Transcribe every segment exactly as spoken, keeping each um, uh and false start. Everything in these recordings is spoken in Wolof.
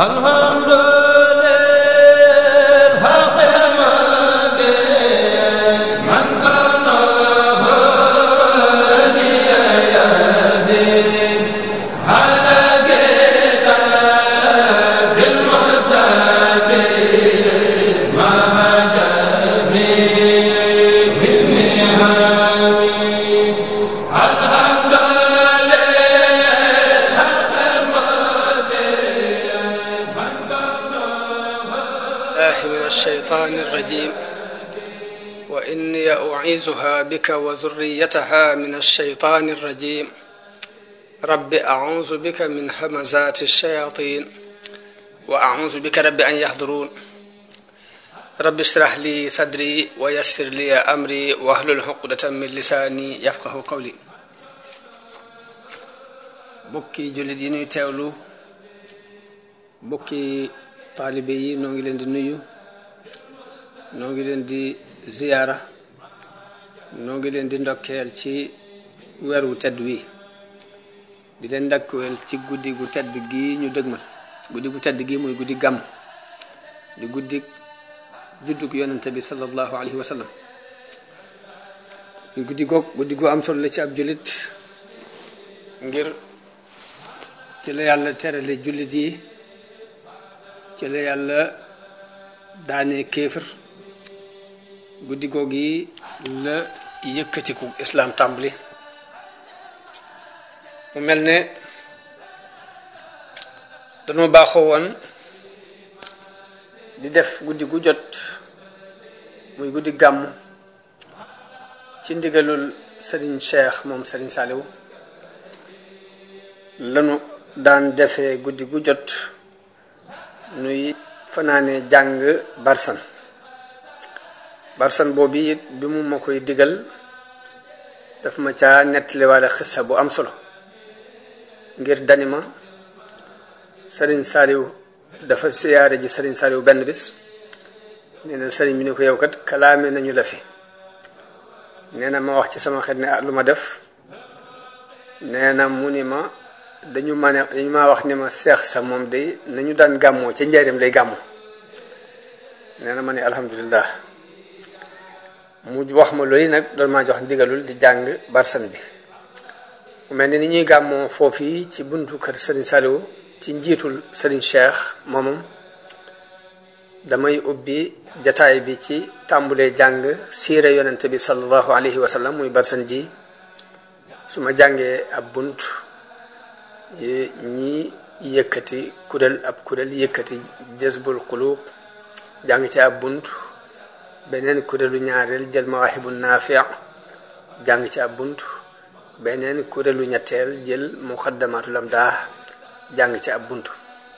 أعيذها بك وذريتها من الشيطان الرجيم رب أعوذ بك من همزات الشياطين وأعوذ بك رب أن يحضرون رب اشرح لي صدري ويسر لي أمري واحلل عقدة من لساني يفقه قولي بوكي جولي نوي تيولو بوكي طالبي yi noo ngi leen di nuyu noo ngi leen di ziyaara noo ngi leen di ndokkeel ci weer wu tedd wi di leen ndokkeel ci guddi gu tedd gi ñu dëgmal guddi gu tedd gi muy guddi gàmm di guddi juddug yonente bi sallallahu alayhi wa sallam guddi goog guddi gu am solo la ci ab jullit ngir ci la yàlla terale jullit yi ci la yàlla daane kéefër guddi goog yi la yëkkatiku islam tàmbali mu mel ne dañoo baaxoo woon di def guddi gu jot muy guddi gàmm ci ndigalul Serigne Cheikh moom Serigne Saliou lanu daan defee guddi gu jot nuy fanaane jàng barsan barsan boobu it bi mu ma koy digal daf ma caa nettaliwaale xissa bu am solo ngir danima Serigne Saliou dafa siyaare ji Serigne Saliou benn bis nee na Serigne bi ni ko yow kat kalaame nañu la fi nee na ma wax ci sama xel ne ah lu ma def nee na mu ni ma dañu ma ne dañu maa wax ni ma seex sa moom day nañu daan gàmmoo ca njaarim lay gàmmoo nee na ma ne alhamdulillah mu wax ma loolu nag doon maa jox ndigalul di jàng barsan bi mu mel ni ni ñuy gàmmoo foofii ci buntu kër Serigne Saliou ci njiitul Serigne Cheikh moomam damay ubbi jataay bi ci tàmbulee jàng siire yonente bi sallallahu alayhi wa sallam muy barsan ji su ma jàngee ab bunt ñi yëkkati kuréel ab kuréel yëkkati jazbul qulub jàng ci ab bunt beneen kuréelu ñaareel jël mawaahibu naafi' jàng ci ab bunt beneen kuréelu ñetteel jël muqaddamatul amdah jàng ci ab bunt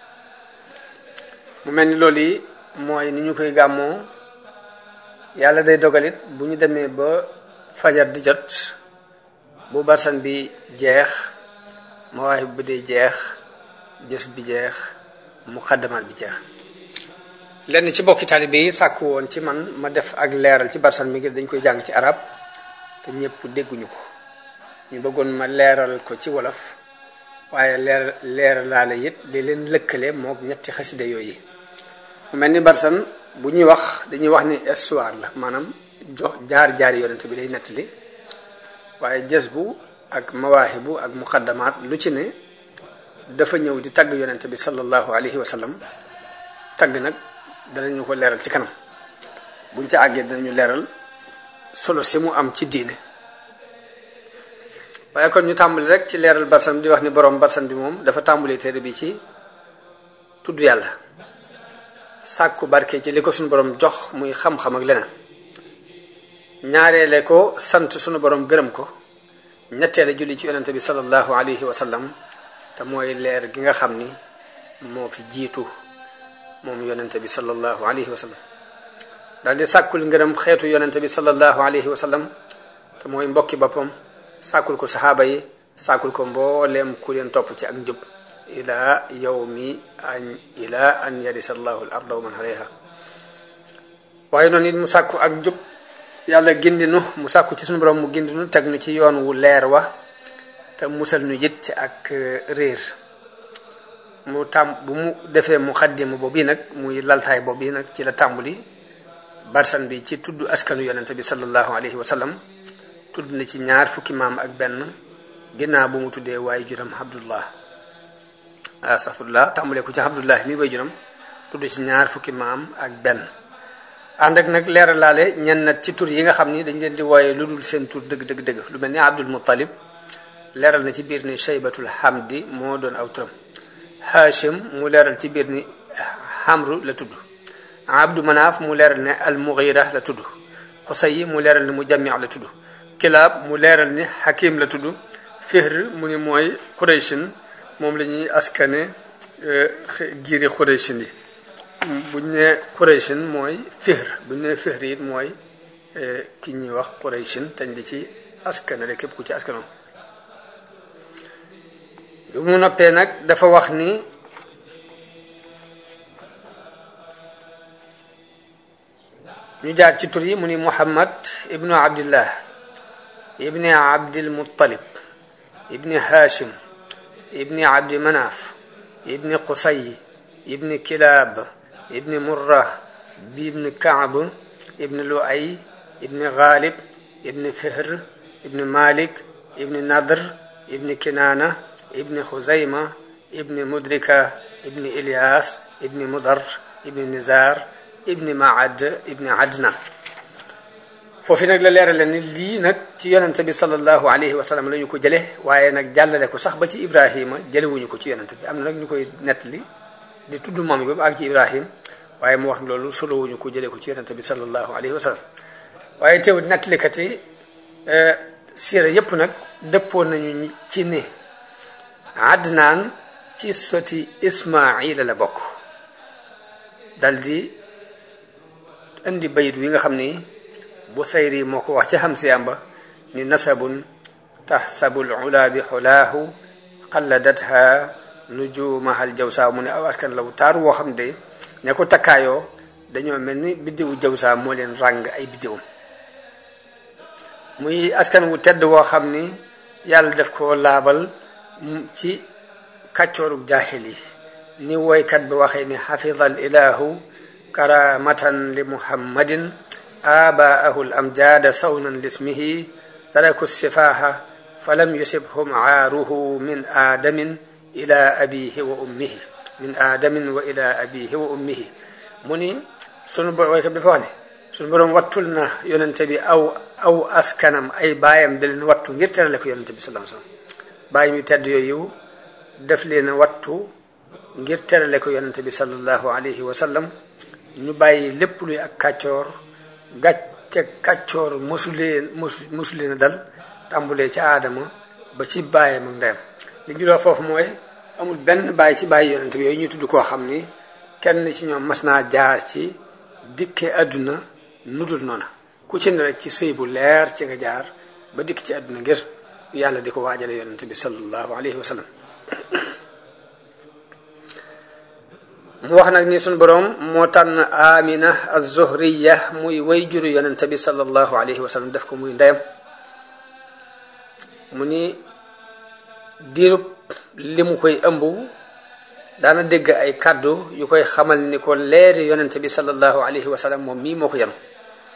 mu mel ni loolu yi mooy ni ñu koy gàmmoo yàlla day dogalit bu ñu demee ba fajar di jot bu barsan bi jeex mawaahib bi day jeex jës bi jeex muqaddamaat bi jeex lenn ci bokki taalibe yi sàkku woon ci man ma def ak leeral ci barsan mi ngir dañ koy jàng ci arab te ñëpp dégguñu ko ñu bëggoon ma leeral ko ci wolof waaye leer leeralaale it li leen lëkkale mook ñetti xasida yooyu mu mel ni barsan bu ñuy wax dañuy wax ni histoire la maanaam jox jaar-jaari yonent bi day nettali waaye jës bu ak mawaahibu ak muqaddamaat lu ci ne dafa ñëw di tagg yonent bi sallallahu alayhi wa sallam tagg nag danañu ko leeral ci kanam buñ ca àggee danañu leeral solo si mu am ci diine waaye kon ñu tàmbali rek ci leeral barsan di wax ni borom barsan bi moom dafa tàmbali téere bi ci tudd yàlla sàkku barke ci li ko suñu borom jox muy xam-xam ak leneen ñaareele ko sant suñu borom gërëm ko ñetteele julli ci yonente bi sallallahu alayhi wa sallam te mooy leer gi nga xam ni moo fi jiitu moom yonente bi sallallahu alayhi wa sallam daal di sàkkul ngërëm xeetu yonente bi sallallahu alayhi wa sallam te mooy mbokki boppam sàkkul ko saxaaba yi sàkkul ko mbooleem ku leen topp ci ak njub ila yawmi an ila an yarisa allahu al arda wa man alayha waaye noonu it mu sàkku ak njub yàlla gindinu mu sàkku ci suñu borom mu gindinu teg nu ci yoon wu leer wa te musal nu it ci ak réer mu tam bu mu defee muqaddima boobu nag muy laltaay boobu nag ci la tàmbali barsan bi ci tudd askanu yonente bi sallallahu alayhi wa sallam tudd na ci ñaar fukki maam ak benn ginnaaw bu mu tuddee waaye juram Abdullah astafurlah tàmbalee ko ci Abdullah mi way juram tudd ci ñaar fukki maam ak benn ànd ak nag leeralaale ñenn nag ci tur yi nga xam ni dañ leen di wooyee lu dul seen tur dëgg dëgg dëgg lu mel ni Abdul Muttalib leeral na ci biir ni Shaybatul Hamdi moo doon aw turam Hashim mu leeral ci biir ni Hamru la tudd Abdu Manaaf mu leeral ne Al Mughira la tudd Xusay mu leeral ni Mujammi la tudd Kilaab mu leeral ni Hakim la tudd Fihr mu ni mooy Qurayshin moom la ñuy askane giiri Qurayshin yi buñ ne Qurayshin mooy Fihr buñ ne Fihr it mooy ki ñuy wax Qurayshin tañ di ci askanale képp ku ci askanoo bi mu noppee nag dafa wax ni ñu jaar ci tur yi mu ni Muhammad ibnu Abdillah ibni Abdil Muttalib ibni Hashim ibni Abdi Manaf ibni Qusay ibni Kilab ibni Murra ibni Kaab ibni Luay ibni Ghalib ibni Fihr ibni Malik ibni Nadr ibni Kinana ibni Khuzayma ibni Mudrika ibni Ilyas ibni Mudar ibni Nizar ibni Maad ibni Adnan foofu nag la leerale ni lii nag ci yonente bi sallallahu alayhi wa sallam la ñu ko jële waaye nag jàllale ko sax ba ci Ibrahima jëlewuñu ko ci yonente bi am na nag ñu koy nettali di tudd moom yi ba ak ci Ibrahim waaye mu wax ni loolu solowuñu ko jëlee ko ci yonente bi sallallahu alayhi wa sallam waaye teewut nettalikat yi siira yépp nag dëppoo nañu ci ni Adnaan ci soti Ismaila la bokk dal di indi bayit wi nga xam ni Busayri moo ko wax ci Hamsiyam ba ni nasabun tahsabul ula bi xulaahu qalladatha nujumahal jawsa mu ne aw askan la wu taaru woo xam de ne ko takkaayoo dañoo mel ni biddiwu jawsa moo leen ràng ay biddiwam muy askan wu tedd woo xam ni yàlla def ko laabal ci kàccoorub jaahil yi ni woykat bi waxee ni xafida al ilahu karamatan li muhammadin abaahu l amjada sawnan lismihi taraku sifaha falam yusibhum aaruhu min aadamin ila abihi wa ummihi min aadamin wa ila abihi wa ummihi mu ni sunu borom woykat bi dafa wax ne sunu borom wattul na yonente bi aw aw askanam ay baayam da leen wattu ngir terale ko yonente bi sallallahu alayhi wasallam baayam yu tedd yooyu def leen wattu ngir terale ko yonente bi sallallahu alayhi wa sallam ñu bàyyi lépp luy ak kàccoor gàcce kàccoor mosuleen mosu mosuleen dal tàmbulee ci aadama ba ci baayam ak ndeyam li ñu loo foofu mooy amul benn bàyyi ci bàyyi yonente bi yooyu ñuy tudd koo xam ni kenn ci ñoom mas naa jaar ci dikke àdduna nudul noona ku ci ne rek ci sëy bu leer ci nga jaar ba dikk ci àdduna ngir yàlla di ko waajale yonente bi sallallahu alayhi wa sallam mu wax nag ni suñu boroom moo tànn Amina az-Zuhriya muy way juru yonente bi sallallahu alayhi wa sallam def ko muy ndeyam mu ni diirub li mu koy ëmb daana dégg ay kàddu yu koy xamal ni ko leeri yonente bi sallallahu alayhi wa sallam moom mii moo ko yanu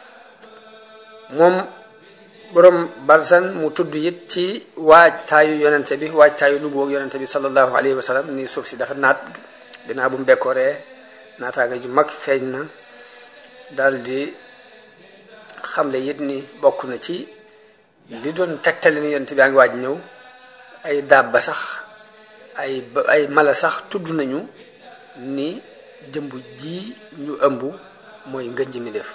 moom boroom barsan mu tudd it ci waajtaayu yonente bi waajtaayu nubuwag yonente bi sallallahu alayhi wa sallam ni suuf si dafa naat ginnaaw bu mu bekkooree naataanga ju mag feeñ na daal di xamle it ni bokk na ci li doon tegtali ni yonente bi a ngi waaj ñëw ay dabba sax ay ay mala sax tudd nañu ni jëmb ji ñu ëmb mooy ngën ji mi def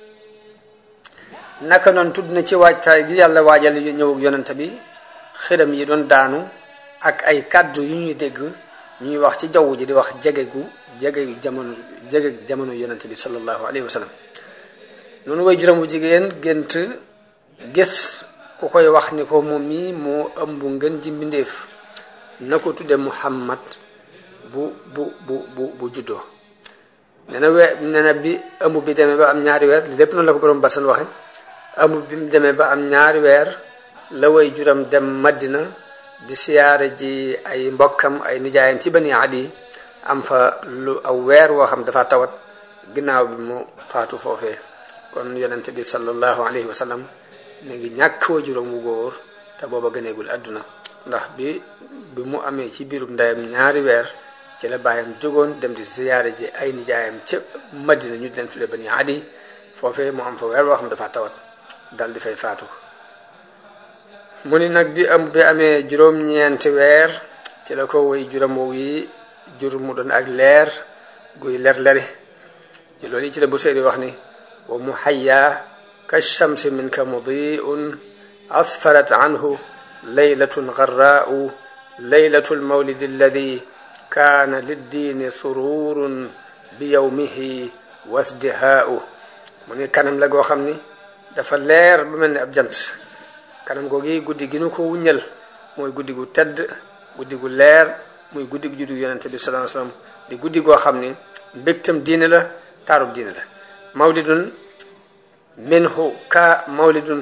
naka noonu tudd na ci waajtaay gi yàlla waajal ñëw ak yonente bi xiram yi doon daanu ak ay kàddu yu ñuy dégg ñuy wax ci jaww ji di wax jege gu jege jamono jege jamono yonente bi sallallahu alayhi wa sallam noonu way juróom bu jigéen gént gis ku koy wax ni ko moom mi moo ëmb ngën ji mbindeef na ko tudde Muhammad bu bu bu bu bu juddoo nee na we nee na bi ëmb bi demee ba am ñaari weer li lépp noonu la ko borom barsan waxe ëmb bi mu demee ba am ñaari weer la way juram dem Madina di siyaare ji ay mbokkam ay nijaayam ci Bani Adi am fa lu aw weer woo xam dafa tawat ginnaaw bi mu faatu foofee kon yonente bi sallallahu alayhi wa sallam mi ngi ñàkk waajuram wu góor te booba gëneegul àdduna ndax bi bi mu amee ci biirub ndeyam ñaari weer ci la baayam jógoon dem di siyaare ji ay nijaayam ca Madina ñu di leen tudde Bani Adi foofee mu am fa weer woo xam dafa tawat dal di fay faatu mu ni nag bi am bi amee juróom-ñeenti weer ci la ko woy juróom woowu yi jur mu doon ak leer guy leer leri ci loolu yi ci la bu seeri wax ni wa muhayya ka shamsi minka mudiun asfarat anhu laylatun garraau laylatu lmawlidi alladi kaana liddiini sururun bi yawmihi wasdihaau mu ni kanam la goo xam ni dafa leer ba mel ni ab jant kanam googi guddi gi nu ko wuññal mooy guddi gu tedd guddi gu leer muy guddi gu juddu yonente bi sallallahu alayhi wasallam di guddi goo xam ni mbégtam diine la taarub diine la mawlidun minhu ka mawlidun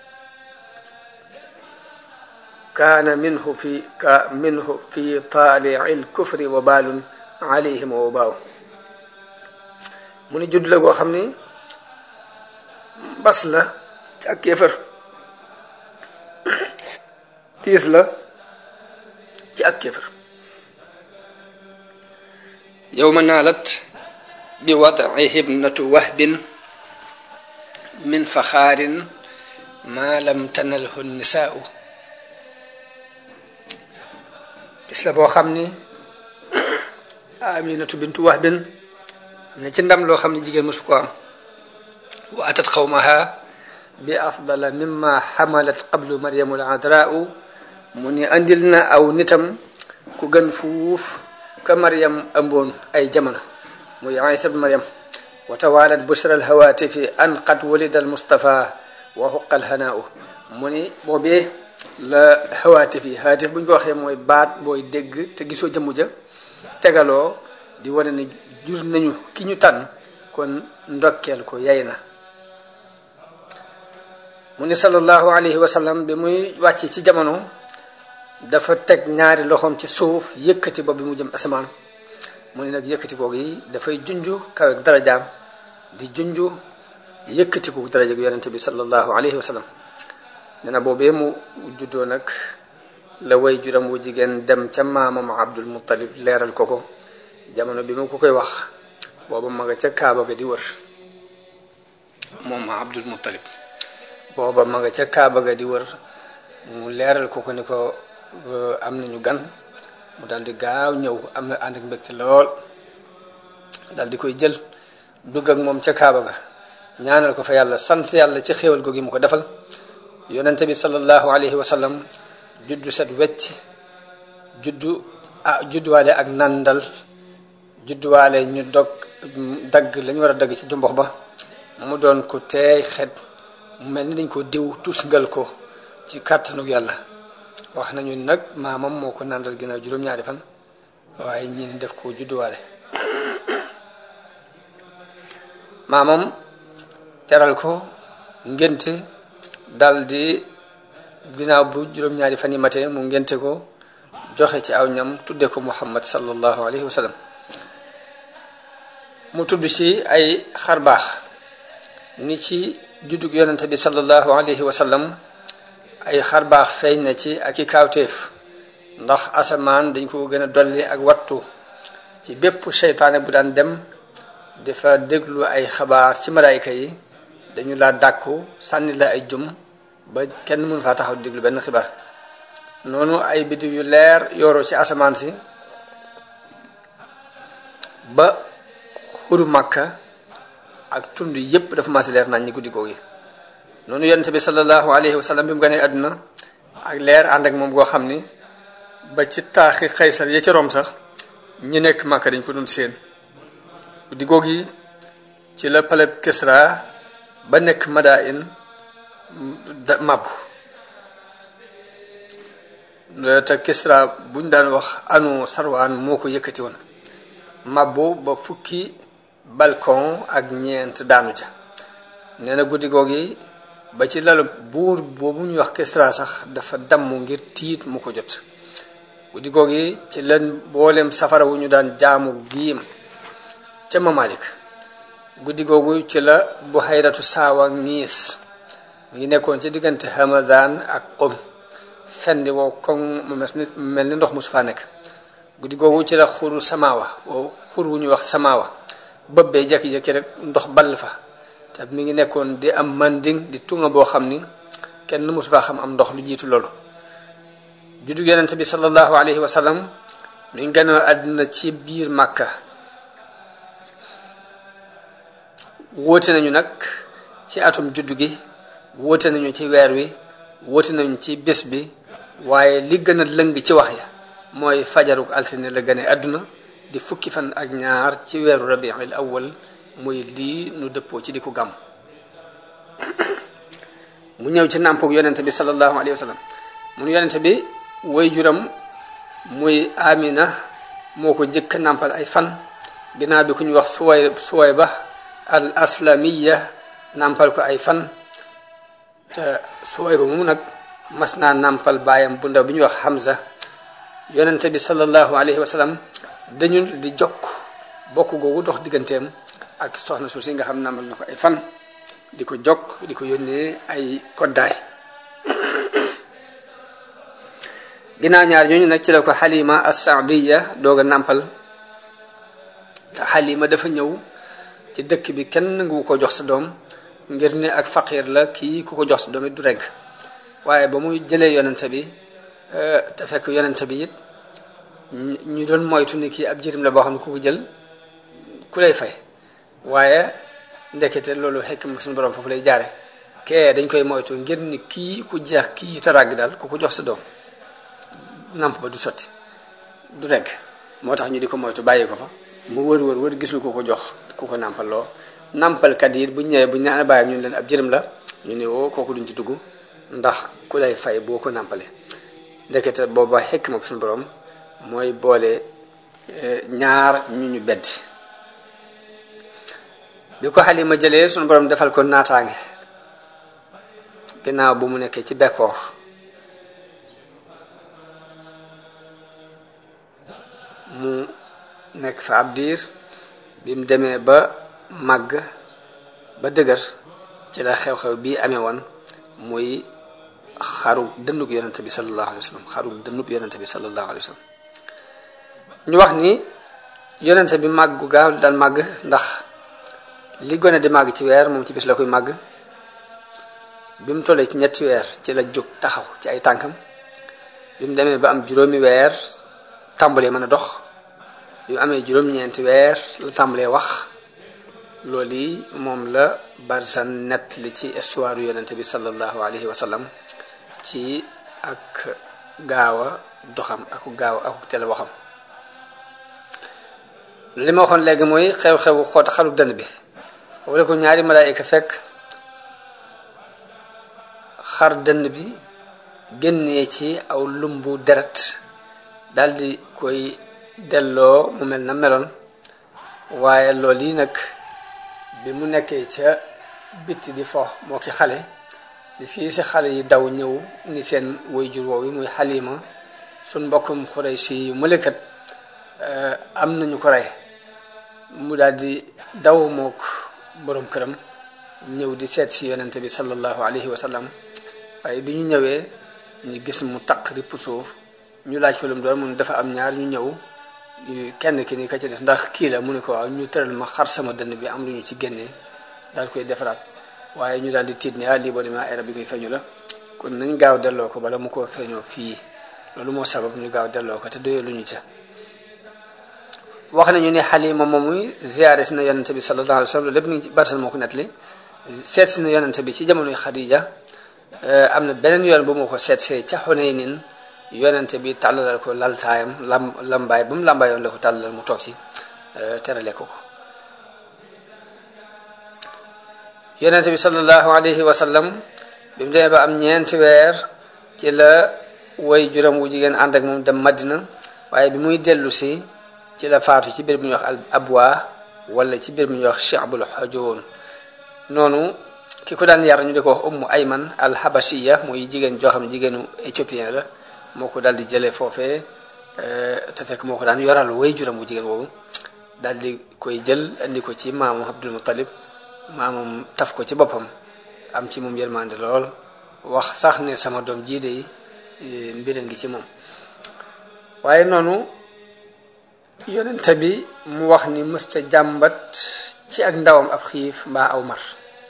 kaana minhu fi ka minhu fi taali'il kufri wa baalun alayhim wa baaw mu ni judd la goo xam ni bas la ci ak kéefër tiis la ci ak kéefër yawma naalat bi wad'ihi ibnatu wahbin min faxaarin ma lam tanalhu nisaa'u bis la boo xam ni aminatu bintu wahbin ne ci ndam loo xam ne jigéen mësu ko am wa atat qawmaha bi afdala mimma xamalat qablu maryamu al-adraa'u mu ni andil na aw nitam ku gën fuuf ka maryam ëmboon ay jamono muy Isa ibn maryam wa tawalat bushra al-hawatifi an qad wulida al-mustafa wa huqqa al-hanaa'u mu ni boobee la hawaatif yi hawaatif bu ñu ko waxee mooy baat booy dégg te gisoo jëmm ja tegaloo di wane ne jur nañu ki ñu tànn kon ndokkeel ko yay na mu ni sallallahu alayhi wa sallam bi muy wàcc ci jamono dafa teg ñaari loxoom ci suuf yëkkati ba bi mu jëm asamaan mu ni nag yëkkati kooku yi dafay junju kaw ak darajaam di junju yëkkati ko daraja gu yonente bi sallallahu alayhi wa sallam nee na boobee mu juddoo nag la way juram wu jigéen dem ca maamam Abdul Muttalib leeral ko ko jamono bi mu ko koy wax booba ma nga ca Kaaba ga di wër moom Abdul Muttalib booba ma nga ca Kaaba ga di wër mu leeral ko ko ni ko am nañu gan mu daal di gaaw ñëw am na ànd ak mbégte lool daal di koy jël dugg ak moom ca Kaaba ga ñaanal ko fa yàlla sant yàlla ci xéewal googu mu ko defal yonente bi sallallahu alayhi wa sallam juddu set wecc juddu ah judduwaale ak nandal judduwaale ñu dog dagg lañu war a dagg ci jumbox ba mu doon ko teey xet mu mel ni dañ ko diw tusngal ko ci kàttanu yàlla wax nañu nag maamam moo ko nandal ginnaaw juróom-ñaari fan waaye ñin def ko judduwaale maamam teral ko ngénte dal di ginnaaw bu juróom-ñaari fan yi matee mu ngénte ko joxe ci aw ñam tudde ko Muhammad sallallahu alayhi wa sallam mu tudd ci ay xarbaax ni ci juddug yonente bi sallallahu alayhi wa sallam ay xarbaax feeñ na ci ak i kaawteef ndax asamaan dañ ko gën a dolli ak wattu ci bépp seytaane bu daan dem dafa déglu ay xabaar ci malaayika yi dañu laa dàkku sànni la ay jum ba kenn mënu faa taxaw déglu benn xibaar noonu ay biddiw yu leer yooroo ci asamaan si ba xuru Makka ak tund yépp dafa maasi leer nañ ñi guddi googu yi noonu yonente bi sallallahu alayhi wa sallam bi mu gënee àdduna ak leer ànd ak moom goo xam ni ba ci taaxi Xaysar ya ca Rom sax ñi nekk Makka dañ ko doon seen guddi googu yi ci la palais Kisra ba nekk Madain mabbu te Kisra buñ daan wax anu sarwaan moo ko yëkkati woon mabbu ba fukki balcon ak ñeent daanu ja nee na guddi googu ba ci lalu buur boobu ñuy wax Kisra sax dafa damm ngir tiit mu ko jot guddi googi ci leen booleem safara wu ñu daan jaamu giim ca Mamalik guddi googu ci la Buhayratu Saawa Niis mi ngi nekkoon ci diggante Hamadan ak Qum fendi wow comme mu mel ni ndox mu su faa nekk guddi googu ci la xuru Samawa wow xur wu ñuy wax Samawa bëbbee jekki-jekki rek ndox ball fa te mi ngi nekkoon di am manding di tunga boo xam ni kenn mosu faa xam am ndox lu jiitu loolu juddu yonent bi sallallahu alayhi wa sallam mi ngi gënoo àddina ci biir Màkka wóote nañu nag ci atum juddu gi wóote nañu ci weer wi wóote nañu ci bés bi waaye li gën a lëng ci wax ya mooy fajaruk altine la gane àdduna di fukki fan ak ñaar ci weeru rabiul awwal muy lii nu dëppoo ci di ko gàmm mu ñëw ci nàmpug yonente bi sallallahu alayhi wa sallam mun yonente bi way juram muy Amina moo ko jëkk nàmpal ay fan ginnaaw bi ku ñu wax suway suway ba al aslamiya nàmpal ko ay fan te suway ba moomu nag mas naa nàmpal baayam bu ndaw bi ñuy wax Hamza yonente bi sallallahu alayhi wa sallam dañu di jokk bokk googu dox digganteem ak soxna suuf si nga xam nàmpal na ko ay fan di ko jokk di ko yónnee ay koddaay ginnaaw ñaar ñooñu nag ci la ko Halima as-Saadiya doog a nàmpal te Halima dafa ñëw ci dëkk bi kenn nangu ko jox sa doom ngir ne ak faqir la kii ku ko jox sa doom it du regg waaye ba muy jëlee yonente bi te fekk yonente bi it ñu doon moytu ni kii ab jirim la boo xam ne ku ko jël ku lay fay waaye ndekete loolu xekk ma suñu borom foofu lay jaare kee dañ koy moytu ngir ni kii ku jeex kii taragg daal ku ko jox sa doom namp ba du sotti du regg moo tax ñu di ko moytu bàyyi ko fa mu wër wër wër gisul ku ko jox ku ko nàmpaloo nàmpalkat yi bu ñëwee bu ñu naan bàyyi ñu leen ab jërëm la ñu ne woo kooku duñ ci dugg ndax ku lay fay boo ko nàmpale ndekete booba xekk ma suñu borom mooy boole ñaar ñu ñu bedd bi ko Halima jëlee suñu borom defal ko naataange ginnaaw bu mu nekkee ci bekkoor mu nekk fa ab diir bi mu demee ba màgg ba dëgër ci la xew-xew bii amee woon muy xaru dënnub yonente bi sallallahu alayhi wa sallam xaru dënnub yonente bi sallallahu alayhi wa sallam ñu wax ni yonente bi màggu gaaw daan màgg ndax li gone di màgg ci weer moom ci bis la koy màgg bi mu tollee ci ñetti weer ci la jóg taxaw ci ay tànkam bi mu demee ba am juróomi weer tàmbalee mën a dox bi mu amee juróom-ñeenti weer la tàmbalee wax loolu yi moom la Barzan nett li ci histoire yonente bi sallallahu alayhi wa sallam ci ak gaaw a doxam ak gaaw ak teel waxam li ma waxoon léegi mooy xew-xewu xoot xalu dënn bi wala ko ñaari malaayika fekk xar dënn bi génnee ci aw lumbu deret daldi koy delloo mu mel na meloon waaye loolu yi nag bi mu nekkee ca bitti di fo moo ki xale li si si xale yi daw ñëw ni seen waajur woowu muy Halima suñ mbokkum Xuraysi mëlekat am nañu ko rey mu daal di daw mook borom këram ñëw di seet si yonente bi sallallahu alayhi wa sallam waaye bi ñu ñëwee ñu gis mu taq ripp suuf ñu laaj ko lu mu doon mu dafa am ñaar ñu ñëw kenn ki ni ka ci des ndax kii la mu ne ko waaw ñu tëral ma xar sama dënn bi am lu ñu ci génnee daal koy defaraat waaye ñu daal di tiit ni ah lii boo demee ay rab bi koy feeñu la kon nañ gaaw delloo ko bala mu koo feeñoo fii loolu moo sabab ñu gaaw delloo ko te doyee lu ñu ca wax nañu ne Halima moom muy ziyaare si na yonente bi sallallahu alayhi wa sallam lépp ni ci Barzan moo ko nettali seet si na yonente bi ci jamonoy Xadija am na beneen yoon bu moo ko seet see ca Xunaynin yonente bi tàllalal ko laltaayam lam lambaay ba mu lambaayoon la ko tàllalal mu toog ci terale ko ko yonente bi sallallahu alayhi wa sallam bi mu demee ba am ñeenti weer ci la way juram wu jigéen ànd ak moom dem Madina waaye bi muy dellu si ci la faatu ci biir bu ñuy wax al abwa wala ci biir bu ñuy wax Shi'bul Hujuun noonu ki ko daan yar ñu di ko wax ummu ayman al habashiya muy jigéen joo xam jigéenu éthiopien la moo ko daal di jëlee foofee te fekk moo ko daan yoral way juram bu jigéen boobu daal di koy jël andi ko ci maamu Abdul Muttalib maamam taf ko ci boppam am ci moom yërmande lool wax sax ne sama doom jii de mbir a ngi ci moom. waaye noonu yonente bi mu wax ni mësta jàmbat ci ak ndawam ab xiif mbaa aw mar.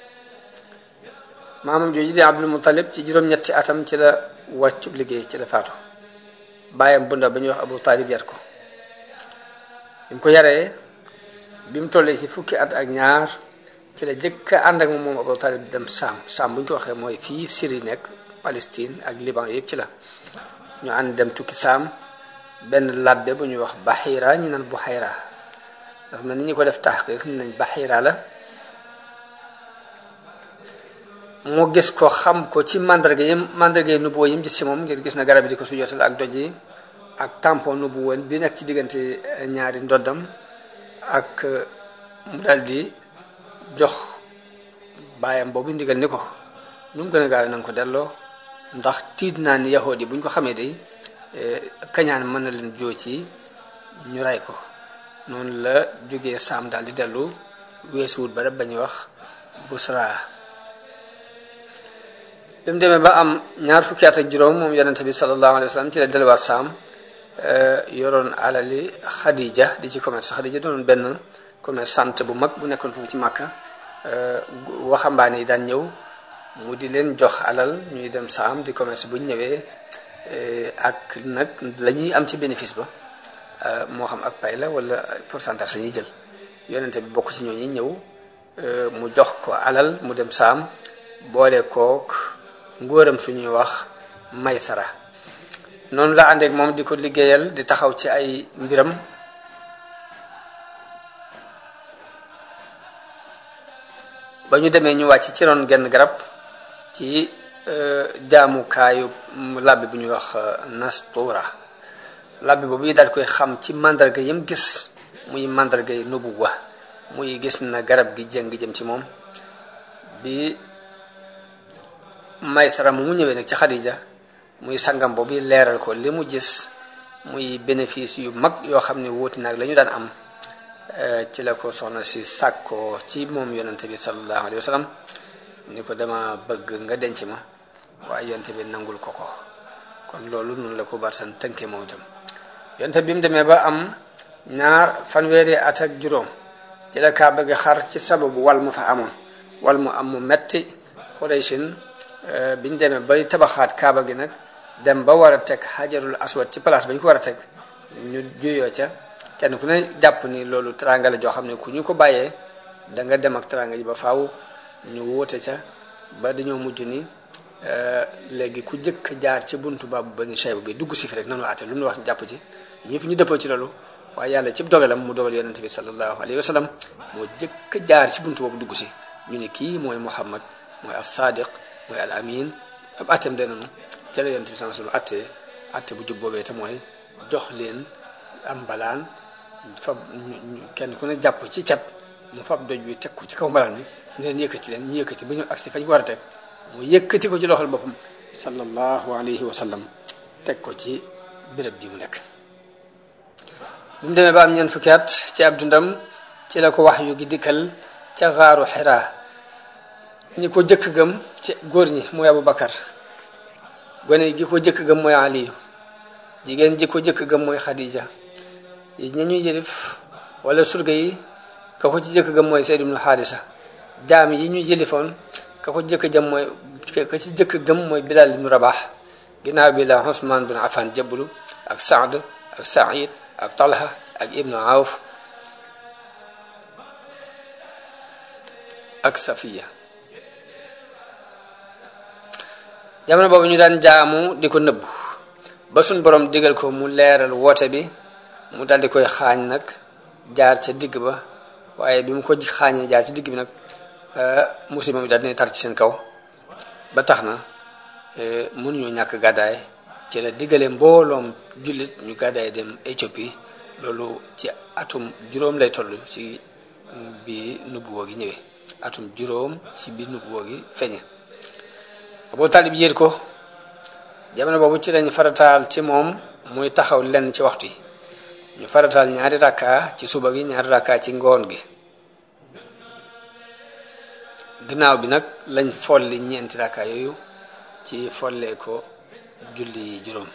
maamam jooju di Abdul Muttalib ci juróom-ñetti atam ci la wàccub liggéey ci la faatu bàyyam bu ndaw ba ñuy wax Abu Talib yar ko bi mu ko yaree bi mu tollee ci fukki at ak ñaar ci la jëkk a ànd ak moom moom Abu Talib dem Saam Saam bu ñu ko waxee mooy fii Syrie nekk Palestine ak Liban yëpp ci la ñu ànd dem tukki Saam benn labbe bu ñuy wax Bahira ñi naan Buhayra ndax man ni ñu ko def taxqiq ni nañ Bahira la moo gis ko xam ko ci mandarga yim mandarga yi nubuwa yim gis ci moom ngir gis na garab yi di ko sujootal ak doj yi ak tampon nubuwa bi nekk ci diggante ñaari ndoddam ak mu dal di jox baayam boobu ndigal ni ko nu mu gën a gaaw na nga ko delloo ndax tiit naa ni yahood yi bu ñu ko xamee day kañaan mën na leen joo ci ñu rey ko noonu la jógee Saam daal di dellu weesuwut ba ba ñuy wax Busra. bi mu demee ba am ñaar fukki at ak juróom moom yonente bi sallallahu alayhi wa sallam ci la delluwaat Saam yoroon alali Khadija di ci commerce Khadija doon benn commerçante bu mag bu nekkoon foofu ci Makka waxambaane yi daan ñëw mu di leen jox alal ñuy dem Saam di commerce bu ñu ñëwee ak nag la ñuy am ci bénéfice ba moo xam ak pay la wala pourcentage la ñuy jël yonente bi bokk ci ñooñu ñëw mu jox ko alal mu dem Saam boole kook ngóoram suñuy wax Maysara noonu la àndeek moom di ko liggéeyal di taxaw ci ay mbiram ba ñu demee ñu wàcc ci ron genn garab ci jaamukaayu labbi bu ñuy wax Nastura labbi boobu yi daal koy xam ci mandarga yam gis muy mandarga yi nubuwa muy gis na garab gi jëng jëm ci moom bi Maysara mu mu ñëwee nag ci Xadija muy sangam boobu leeral ko li mu gis muy bénéfice yu mag yoo xam ne wuuti nag la ñu daan am ci la ko soxna si sàkkoo ci moom yonente bi sallallahu alayhi wa sallam ni ko dama bëgg nga denc ma waaye yonente bi nangul ko ko kon loolu noonu la ko barsan tënkee moom itam yonente bi mu demee ba am ñaar fanweeri at ak juróom ci la Kaaba gi xar ci sababu wal mu fa amoon wal mu am mu metti Xuraysin biñ demee bay tabaxaat Kaaba gi nag dem ba war a teg xajarul aswad ci place ba ñu ko war a teg ñu juyoo ca kenn ku ne jàpp ni loolu teranga la joo xam ne ku ñu ko bàyyee da nga dem ak teranga ji ba faaw ñu wóote ca ba dañoo mujj ni léegi ku jëkk jaar ci buntu baabu Bani Shayba bi dugg si fi rek nanu àtte lu ñu wax jàpp ci ñëpp ñu dëppoo ci loolu waaye yàlla ci dogalam mu dogal yonente bi sallallahu alayhi wa sallam moo jëkk jaar ci buntu boobu dugg si ñu ne kii mooy Muhammad mooy as-Sadiq mooy al amin ab attem de noonu ca la yonent bi sallallahu alayhi wasallam atte atte bu jub boobee te mooy jox leen am mbalaan fab kenn ku ne jàpp ci cat mu fab doj bi teg ko ci kaw mbalaan bi ñu leen yëkkati leen ñu yëkkati ba ñu agsi fañ ko war a teg mu yëkkati ko ci loxol boppam sallallahu alayhi wa sallam teg ko ci béréb bi mu nekk bi mu demee ba am ñeent fukki at ci ab dundam ci la ko wax yu gi dikkal ca xaaru Xiraa ñi ko jëkk gëm ci góor ñi mooy Abu Bakar gone gi ko jëkk gëm mooy Ali jigéen ji ko jëkk gëm mooy Khadija yi ña ñu yëlif wala surga yi ka ko ci jëkk gëm mooy Zayd ibn Haarisa jaam yi ñu yëlifoon ka ko jëkk jëm mooy ka ci jëkk gëm mooy Bilal ibn Rabah ginnaaw bi la Usman bin Affan jablu ak Saad ak Saïd ak Talha ak Ibnu Awf ak Safiya jamono boobu ñu daan jaamu di ko nëbbu ba suñ borom digal ko mu leeral woote bi mu dal di koy xaañ nag jaar ca digg ba waaye bi mu ko xaañee jaar ci digg bi nag musiba mi daal dina tar ci seen kaw ba tax na mënuñoo ñàkk gàddaay ci la diggale mbooloom jullit ñu gàddaay dem Éthiopie loolu ci atum juróom lay toll ci bi nubuwoo gi ñëwee atum juróom ci biir nubuwa gi feeñe Abu Talib yéet ko jamono boobu ci lañ farataal ci moom muy taxaw lenn ci waxtu yi ñu farataal ñaari rakka ci suba gi ñaari rakka ci ngoon gi ginnaaw bi nag lañ folli ñeenti rakka yooyu ci follee ko julli juróom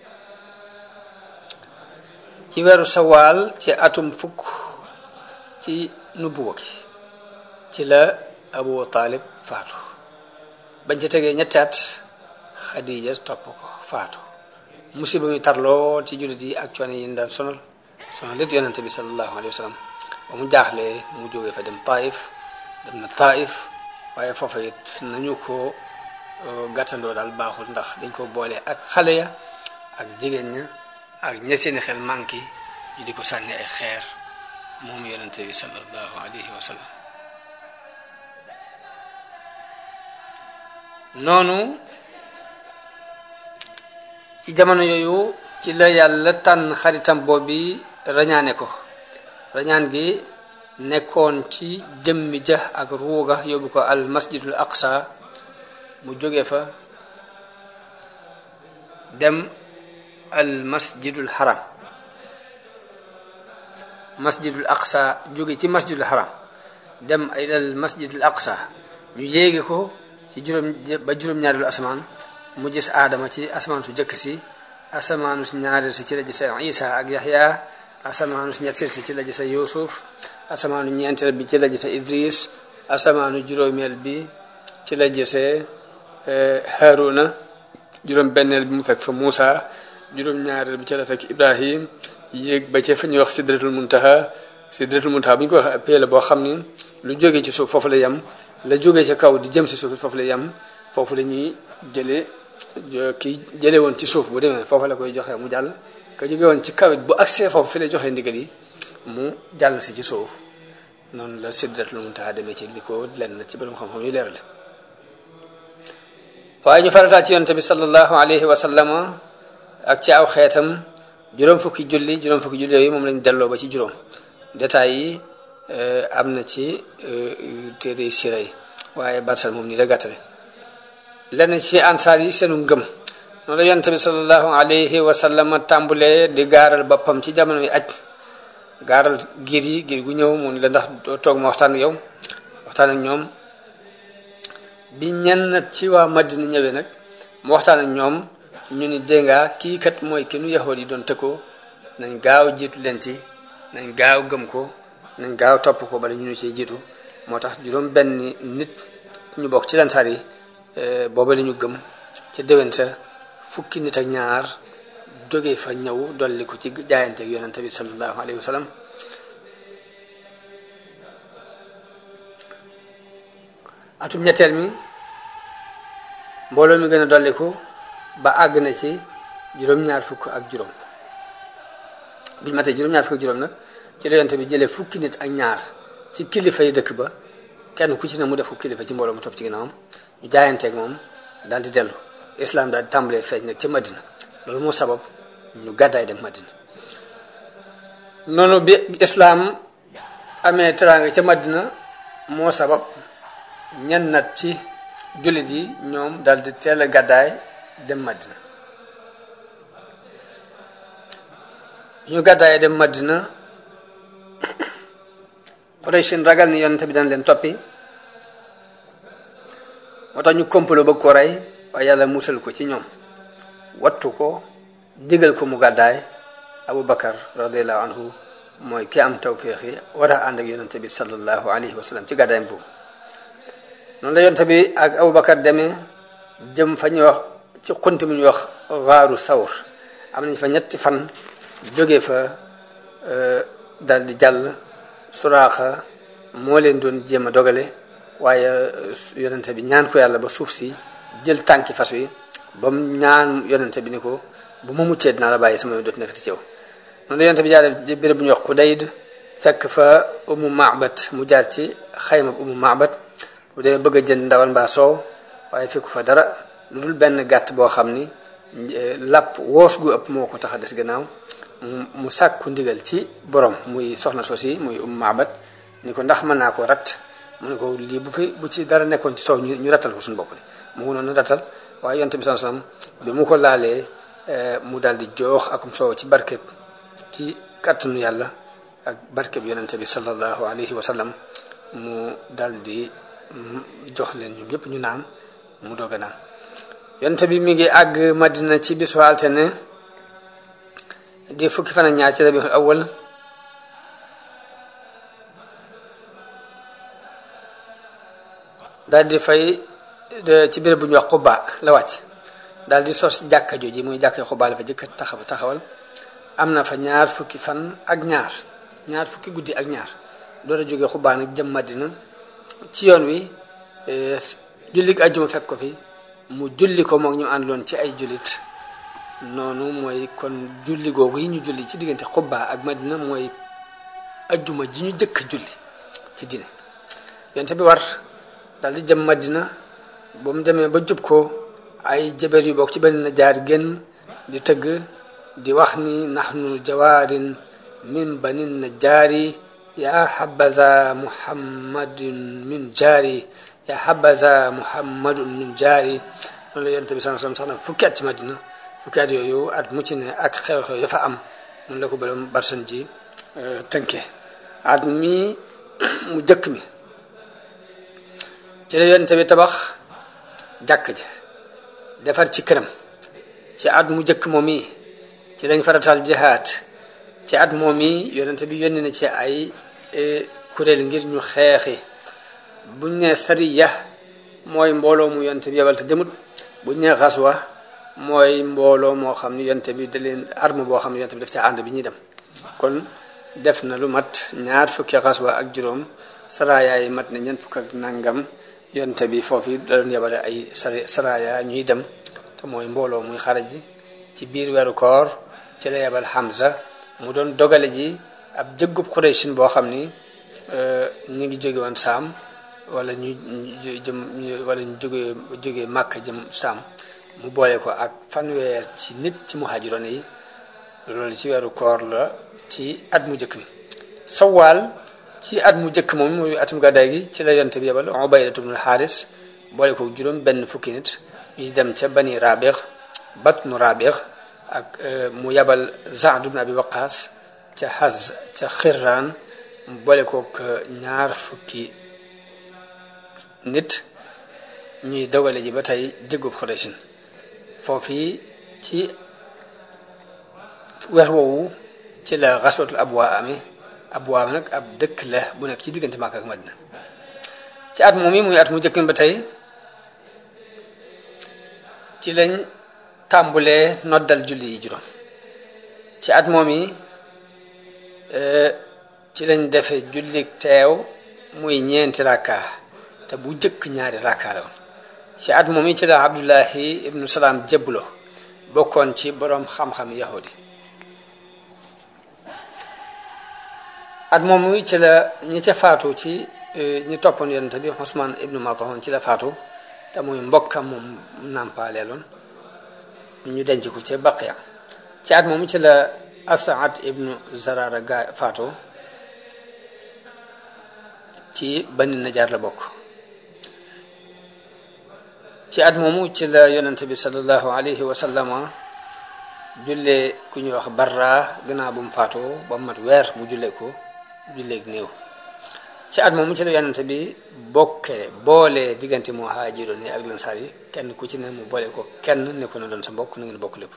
ci weeru sawaal ci atum fukk ci nubuwa gi ci la Abu Talib faatu bañ ci tegee ñetti at Xadija topp ko faatu musiba mi tarloo ci jullit yi ak coono yi ñu daan sonal sonal lit yonente bi sallallahu alayhi wa sallam ba mu jaaxlee mu jógee fa dem Taif dem na Taif waaye foofa it nañu ko gàttandoo daal baaxul ndax dañ ko boole ak xale ya ak jigéen ña ak ña seeni xel manqué ñu di ko sànni ay xeer moom yonente bi sallallahu alayhi wa sallam noonu ci jamono yooyu ci la yàlla tànn xaritam boobi rañaane ko rañaan gi nekkoon ci jëmmi ja ak ruuga yóbbu ko al masjidul aqsa mu jóge fa dem al masjidul haram masjidul aqsa jóge ci masjidul haram dem ay al masjidul aqsa ñu yéegi ko ci juróom ba juróom-ñaareelu asamaan mu gis aadama ci asamaan su jëkk si asamaanu si ñaareel si ci la gis Isa ak Yaxya asamaanu si ñetteel si ci la gis Yuusuf asamaanu ñeenteel bi ci la gis Idris asamaanu juróomeel bi ci la gisee Haruna juróom benneel bi mu fekk fa Muusa juróom ñaareel bi ci la fekk Ibrahim yéeg ba ci fa ñuy wax Sidratul Muntaha Sidratul Muntaha bu ñu ko wax pee la boo xam ni lu jógee ci suuf foofu la yem la jógee ci kaw di jëm si suuf foofu la yem foofu la ñuy jëlee ki jële woon ci suuf bu demee foofu la koy joxe mu jàll ka jóge woon ci kawit bu agsee foofu fi lay joxe ndigal yi mu jàll si ci suuf noonu la Sidratul Muntaha demee ci li ko lenn ci borom xam-xam yu leer la waaye ñu farataal ci yonent bi sallallahu alayhi wa sallam ak ci aw xeetam juróom fukki julli juróom fukki julli yooyu moom lañ delloo ba ci juróom détails yi am na ci téere sira yi waaye barsal moom nii la gàttale lenn ci ansaar yi seenu ngëm noonu la yonent bi sallallahu alayhi wa sallam tàmbulee di gaaral boppam ci jamono yi aj gaaral giir yi giir gu ñëw mu ni la ndax doo toog ma waxtaan ak yow waxtaan ak ñoom bi ñenn ci waa Madina ñëwee nag mu waxtaan ak ñoom ñu ni déngaa kii kat mooy ki nu yahood yi doon tëkkoo nañ gaaw jiitu leen ci nañ gaaw gëm ko nañ gaaw topp ko bala ñu nu ci jiitu moo tax juróom benn nit ñu bokk ci lansaar yi booba la ñu gëm ca déwén sa fukki nit ak ñaar jógee fa ñëw dolli ko ci jaayante ak yonente bi sallallahu alayhi wa sallam atum ñetteel mi mbooloo mi gën a dolliku ba àgg na ci juróom-ñaar fukk ak juróom biñu matee juróom-ñaar fukk ak juróom nag ci la yonente bi jëlee fukki nit ak ñaar ci kilifa yi dëkk ba kenn ku ci ne mu def ko kilifa ci mbooloo mu topp ci ginnaawam ñu jaayanteeg moom daal di dellu islam daal di tàmbalee feeñ nag ca Madina loolu moo sabab ñu gàddaay dem Madina noonu bi islam amee teraanga ca Madina moo sabab ñenn nat ci jullit yi ñoom daal di teel a gàddaay dem Madina ñu gàddaay dem Madina Qurayshin ragal ni yonente bi daan leen toppi moo tax ñu komplo bëgg ko rey waaye yàlla musal ko ci ñoom wattu ko digal ko mu gàddaay Abu Bakar radiallahu anhu mooy ki am tawfiix yi war a ànd ak yonente bi sallallahu alayhi wa sallam ci gàddaayam boobu noonu la yonente bi ak Abu Bakar demee jëm fa ñuy wax ci xunti mu ñuy wax waaru sawr am nañ fa ñetti fan jógee fa dal di jàll Suraaxa moo leen doon jéem a dogale waaye yonente bi ñaan ko yàlla ba suuf si jël tànki fas wi ba mu ñaan yonente bi ni ko bu ma muccee dinaa la bàyyi sama yoon dootu nekkati ci yow noonu la yonente bi jaare ci béréb bu ñuy wax Xudayd fekk fa Umu Maabat mu jaar ci xayma Umu Maabat bu dee bëgg a jënd ndawal mbaa soow waaye fekku fa dara lu dul benn gàtt boo xam ni làpp woos gu ëpp moo ko tax a des gannaaw mu sàkku ndigal ci borom muy soxna soosi muy Umu Maabat ni ko ndax mën naa ko rat mu ne ko lii bu fi bu ci dara nekkoon ci soow ñu ñu rattal ko suñu bopp li mu ngi noonu rattal waaye yonent bi sallallahu alayhi wasallam bi mu ko laalee mu daal di joox akum soow ci barkeb ci kàttanu yàlla ak barkeb yonent bi sallallahu alayhi wa sallam mu daal di jox leen ñoom yépp ñu naan mu doog a naan yonent bi mi ngi àgg Madina ci bisu altine di fukki fan ak ñaar ci rabiul awwal daal di fay ci béréb bu ñuy wax Quba la wàcc daal di sos jàkka jooji muy jàkka Quba la fa jëkk taxaw taxawal am na fa ñaar fukki fan ak ñaar ñaar fukki guddi ak ñaar door a jógee Quba nag jëm Madina ci yoon wi julli ajjuma fekk ko fi mu julli ko moom ñu àndoon ci ay jullit noonu mooy kon julli googu yi ñu julli ci diggante Quba ak Madina mooy ajjuma ji ñu jëkk julli ci diine yonent bi war daal di jëm Madina ba mu demee ba jub ko ay jabar yu bokk ci benn jaar génn di tëgg di wax ni nahnu jawaarin min banin najjaari ya habaza muhammadun min jaari ya habaza muhammadun min jaari loolu la yonent bi sallallahu alayhi wasallam sax na fukki at ci Madina fukki at yooyu at mu ci ne ak xew-xew ya fa am noonu la ko borom barsan ji tënke at mi mu jëkk mi ci la yonent bi tabax jàkk ja defar ci këram ci at mu jëkk moom yi ci lañ faratal jihaad ci at moom yi yonent bi yónni na ci ay kuréel ngir ñu xeexi buñ ne sariya mooy mbooloo mu yonent bi yebal te demut buñ ne xaswa mooy mbooloo moo xam ni yonent bi da leen arme boo xam ne yonent bi daf ci ànd bi ñuy dem kon def na lu mat ñaar fukki xaswa ak juróom saraya yi mat na ñeent fukk ak nangam yonent bi foofu da doon yebale ay saraya ñuy dem te mooy mbooloo muy xare ji ci biir weeru koor ci la yebal Hamza mu doon dogale ji ab jëggub Qurayshin boo xam ni ñu ngi jóge woon Saam wala ñu jëm wala ñu jóge jóge Màkka jëm Saam mu boole ko ak fanweer ci nit ci muhaajiroon yi loolu ci weeru koor la ci at mu jëkk mi Sawaal ci at mu jëkk moom muy atum gàddaay gi ci la yonent bi yebal Ubayda ibn al-Haaris boole ko juróom benn fukki nit ñuy dem ca Bani Rabiq Batnu Rabiq ak mu yebal Sa'd ibn Abi Waqqas ca Haz ca Xirraan mu boole ko ñaar fukki nit ñuy dogale ji ba tey jëggub Qurayshin foofu ci weer woowu ci la Ghazwatul Abwa amee Abwa nag ab dëkk la bu nekk ci diggante Makka ak Madina ci at moom yi muy at mu jëkk ba tey ci lañ tàmbulee noddal julli yi juróom ci at moom yi ci lañ defe jullik teew muy ñeenti rakka te bu jëkk ñaari rakka la woon ci at moom yi ci la Abdullahi ibnu Salaam jébbulo bokkoon ci boroom xam-xam yahudi at moom yi ci la ñi ca faatu ci ñi toppoon yonent bi Usmaan ibnu Maz'un ci la faatu te muy mbokkam moom nàmpaaleeloon ñu denc ko ca Baqiya ci at moom ci la As'ad ibnu Zarara ga faatu ci Bani Najjar la bokk ci at moomu ci la yonent bi sallallahu alayhi wa sallama jullee ku ñuy wax Barra gannaaw bu mu faatoo ba mu mat weer mu jullee ko julleeg néew ci at moomu ci la yonent bi bokkee boole diggante muhaajiroon yi ak lansaar yi kenn ku ci ne mu boole ko kenn ne ko na doon sa mbokk na ngeen bokk lépp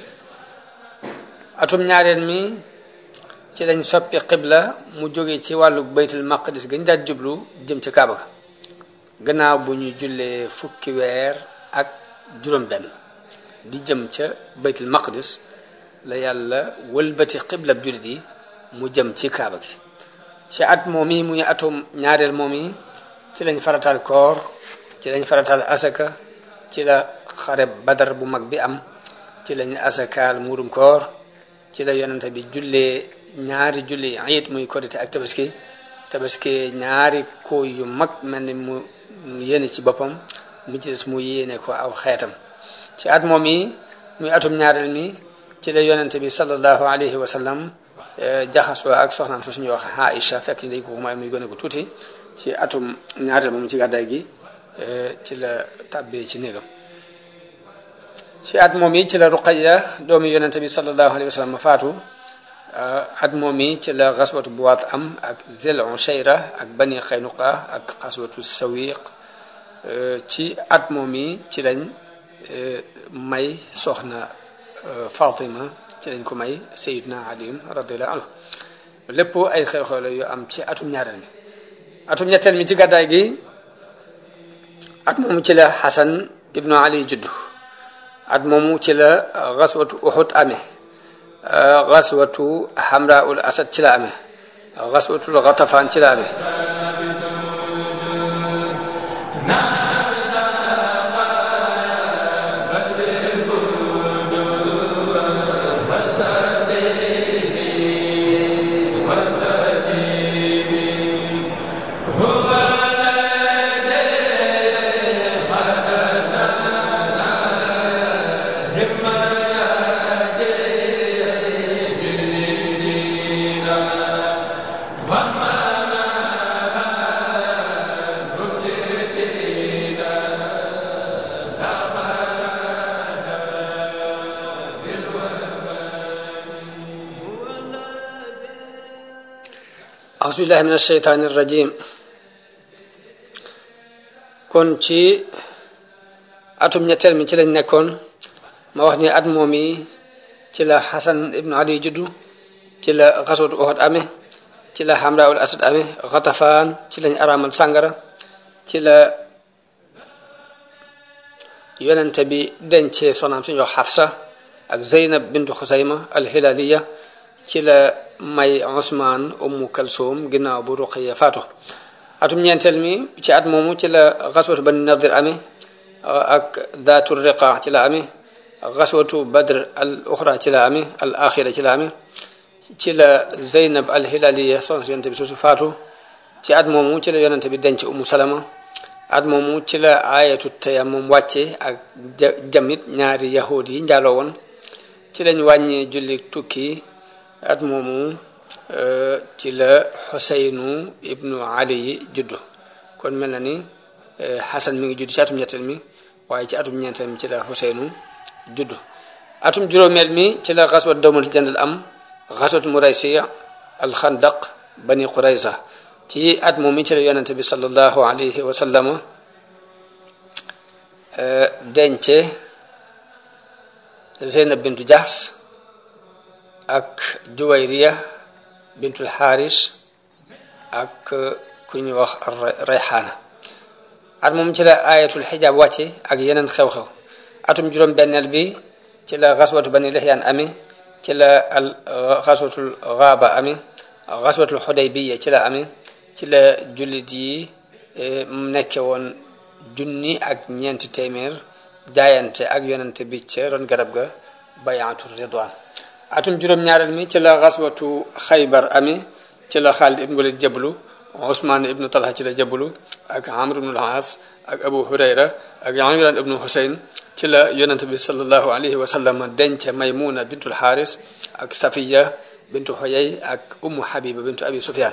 atum ñaareel mi ci lañ soppi xibla mu jóge ci wàllu baytul maqdis gañ daal jublu jëm ca Kaaba ga gannaaw bu ñu jullee fukki weer ak juróom benn di jëm ca baytul maqdis la yàlla wëlbati xibla jullit yi mu jëm ci Kaaba gi ci at moom yi muy atum ñaareel moom yi ci lañ farataal koor ci lañ farataal asaka ci la xare Badar bu mag bi am ci lañ asakaal muurum koor ci la yonente bi jullee ñaari julli iid muy korite ak tabaski tabaski ñaari ko yu mag mel ni mu yéene ci boppam mu ci des mu yéene ko aw xeetam ci at moom yi muy atum ñaareel mi ci la yonente bi sallallahu alayhi wa sallam jaxasoo ak soxnaam su suñuy wax Aïcha fekk ñu dañ ko may muy gën a ko tuuti ci atum ñaareel moom ci gàddaay gi ci la tàbbee ci néegam ci at moom yi ci la Ruqayya doomi yonente bi sallallahu alayhi wa sallam ma faatu at moom yi ci la xaswatu Buwaat am ak Zil Ushayra ak Bani Qaynuqa ak xaswatu Sawiq ci at moom yi ci lañ may soxna Fatima ci lañ ko may Sayyidina Ali radiyallahu anhu lépp ay xew-xew la yu am ci atum ñaareel mi atum ñetteel mi ci gàddaay gi at moomu ci la Hasan ibnu Ali juddu at moomu ci la xaswatu Uhud amee xaswatu Hamraul Asad ci la amee xaswatul Ghatafan ci la amee أعوذ بالله من الشيطان الرجيم kon ci atum ñetteel mi ci lañ nekkoon ma wax ni at moom yi ci la Hasan ibnu Ali juddu ci la xaswatu Uhud amee ci la Hamraul Asad amee Ghatafan ci lañ araamal sàngara ci la yonente bi dencee soxnaam suñu wax Hafsa ak Zeynab bintu Xusayma al-Hilaliya ci la may Usmaan Ummu Kalsoom ginnaaw bu Ruqayya faatu atum ñeenteel mi ci at moomu ci la xaswatu Bani Nadir amee ak Zaatu Riqa ci la amee xaswatu Badr al uxra ci la amee al axira ci la amee ci la Zeynab al Hilaliya soxna si yonente bi suusu faatu ci at moomu ci la yonente bi denc Ummu Salama at moomu ci la ayatu tayammum wàcce ak jamit ñaari yahud yi njaaloo woon ci lañ wàññee julli tukki at moomu ci la Xuseynu ibnu Ali yi juddu kon mel na ni Xasan mi ngi judd ci atum ñetteel mi waaye ci atum ñeenteel mi ci la Xuseynu juddu atum juróomeel mi ci la xaswat dawmal jandal am xaswat Muraysi al Xandaq Bani Qurayza ci at moom mi ci la yonente bi sallallahu alayhi wa sallam dence Zeynab bintu Jahs ak Juwayriya bintul Xaaris ak ku ñuy wax Rayxaana at moom ci la ayatul xijaab wàcce ak yeneen xew-xew atum juróom benneel bi ci la xaswatu Bani Lihyaan amee ci la al xaswatul Gaaba amee xaswatul Xudaybiya ci la amee ci la jullit yi nekke woon junni ak ñeenti téeméer jaayante ak yonente bi ca ron garab ga bayaatu ridwaan atum juróom ñaareel mi ci la xaswatu Xaybar amee ci la Xaalid ibnu Walid jablu Usmaan ibnu Talha ci la jablu ak Amr ibnu al-Aas ak Abu Hurayra ak Imran ibnu Husayn ci la yonente bi sallallahu alayhi wa sallam denc Maymuna bintul Xaaris ak Safiya bintu Huyay ak Ummu Habiba bintu Abi Sufyaan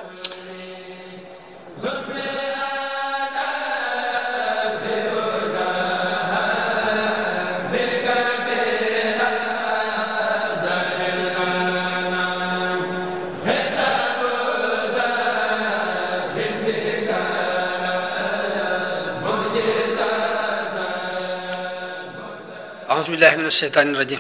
أعوذ بالله من الشيطان الرجيم